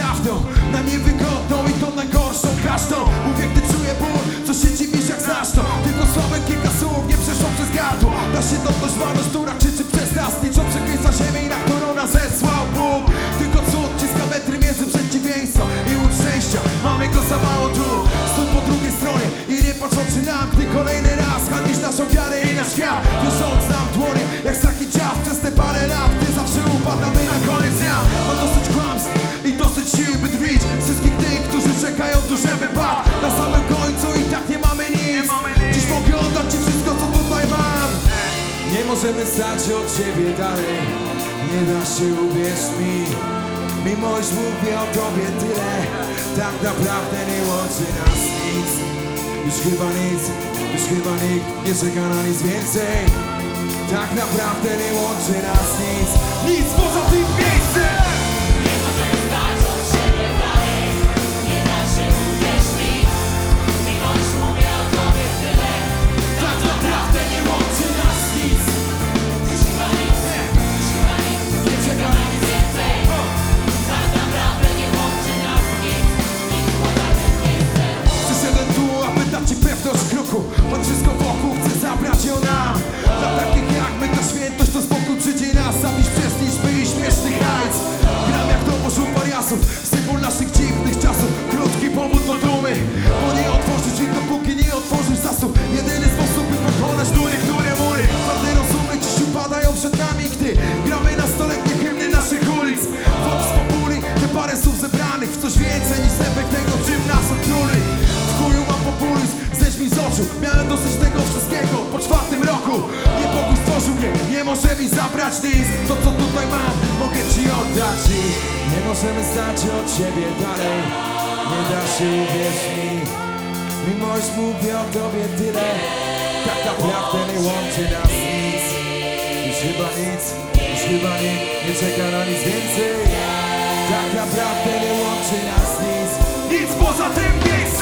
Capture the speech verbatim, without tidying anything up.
prawdą, na niewygodną i to najgorszą każdą. Mówię, gdy czuję ból, co się dziwisz jak znasz to. Tylko słowem kilka słów nie przeszło przez gardło. Da się dotknąć walność, która krzyczy przez nas, niczą przegryza ziemię i na którą nas zesłał Bóg. Tylko cud ciska metry między przeciwieństwa i łód szczęścia. Mamy go za mało tu, stój po drugiej stronie i nie patrz oczy nam, gdy kolejny raz hańbisz naszą wiarę i nasz świat. Wiążąc nam dłonie jak straki ciaf przez te parę lat, gdy zawsze upadamy na koniec dnia. Mam dosyć kłamstw i dosyć sił, by drwić wszystkich tych, którzy czekają tu, żeby bać. Na samym końcu i tak nie mamy nic. Dziś mogę oddać ci wszystko, co tutaj mam. Nie możemy stać się od siebie dalej, nie da się, uwierz mi. Mimo iż mówię o tobie tyle, tak naprawdę nie łączy nas nic. Już chyba nic, już chyba nikt nie czeka na nic więcej. Tak naprawdę nie łączy nas nic, nic poza tym miejscem. Nie możemy stać od siebie dalej, nie da się, uwierz mi. Mimo iż mówię o tobie tyle, Tak naprawdę nie łączy nas nic. już chyba nikt, już chyba nikt nie czeka na nic więcej. Tak naprawdę nie łączy nas nic, nic poza tym miejscem. Przyszedłem tu, aby dać ci pewność kroku. Pan wszystko wokół chce zabrać ją nam. Dla takich jak my ta świętość to spokój przyjdzie nas. Zabić przez liczby i śmiesznych hajc. Gram jak to morzu pariasów, symbol naszych dziwnych czasów. Krótki powód do dumy, bo nie otworzysz ich dopóki nie otworzysz zasób. Jedyny sposób by pokonać tu niektóre mury. Twarde rozumy dziś upadają przed nami, gdy gramy na stoletnie hymny naszych ulic. Vox populi, te parę słów zebranych w coś więcej niż zębek tego, czym nas otruli. W chuju mam populizm, zejdź mi z oczu. Miałem dosyć tego wszystkiego po czwartym roku. Niepokój stworzył mnie, nie może mi zabrać nic. To co tutaj mam, mogę ci oddać dziś. Nie możemy stać się od siebie dalej, nie da się, uwierz mi. Mimo iż mówię o tobie tyle, tak naprawdę nie łączy nas nic. Już chyba nic, już chyba nikt nie czeka na nic więcej. Tak naprawdę nie łączy nas nic, nic poza tym miejscem.